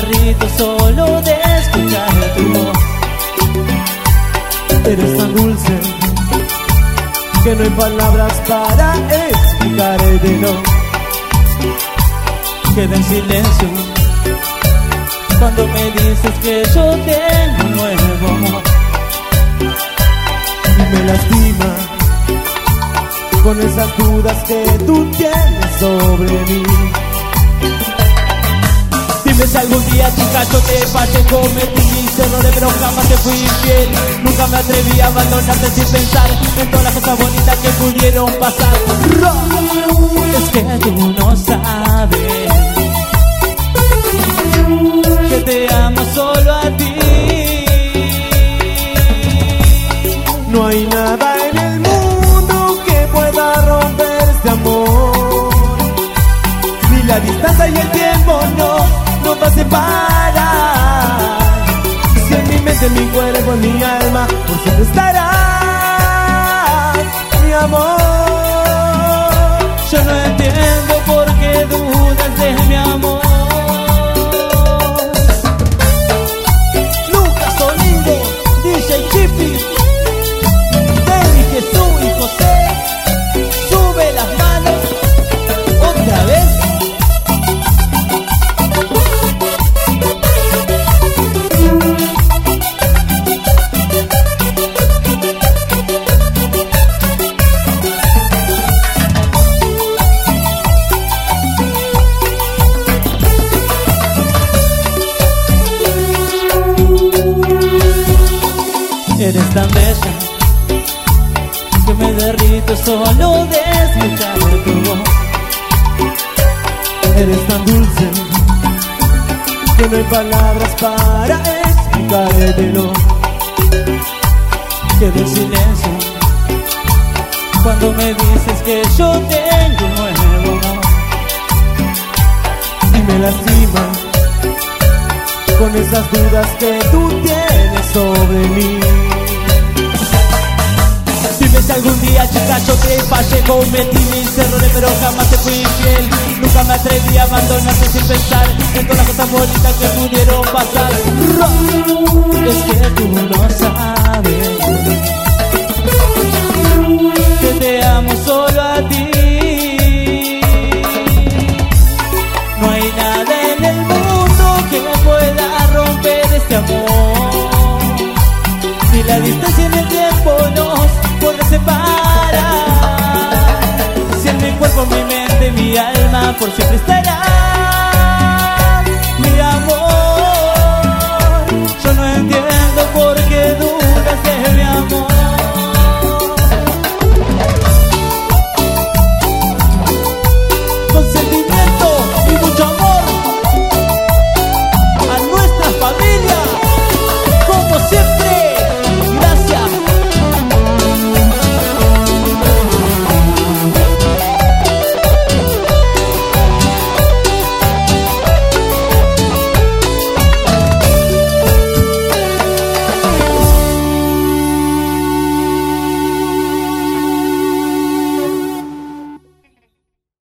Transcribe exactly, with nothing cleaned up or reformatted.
derrito solo de escuchar tu voz. Eres tan dulce que no hay palabras para explicártelo. Queda en silencio cuando me dices que yo tengo un nuevo amor. Y me lastima con esas dudas que tú tienes sobre mí. Dime si algún día, chica, yo te fallé, cometí mis errores, pero jamás te fui infiel. Nunca me atreví a abandonarte sin pensar en todas las cosas bonitas que pudieron pasar. Es que tú no sabes que te amo solo a ti. No hay nada en el mundo que pueda romper este amor. Ni la distancia y el tiempo no nos va a separar. Si en mi mente, en mi cuerpo, en mi alma, por siempre estará mi amor. Yo no entiendo por qué dudas de mi amor. Lucas Sonido, D J Chippy, David, Jesús y José. Sube las manos otra vez. Eres tan bella que me derrito solo de escuchar tu voz. Eres tan dulce que no hay palabras para explicártelo. Quedo en silencio cuando me dices que yo tengo un nuevo amor. Y me lastima con esas dudas que tú tienes sobre mí. Dime si algún día, chica, yo te fallé, cometí mis errores, pero jamás te fui infiel. Nunca me atreví a abandonarte sin pensar en todas las cosas bonitas que pudieron pasar. Es que tú no sabes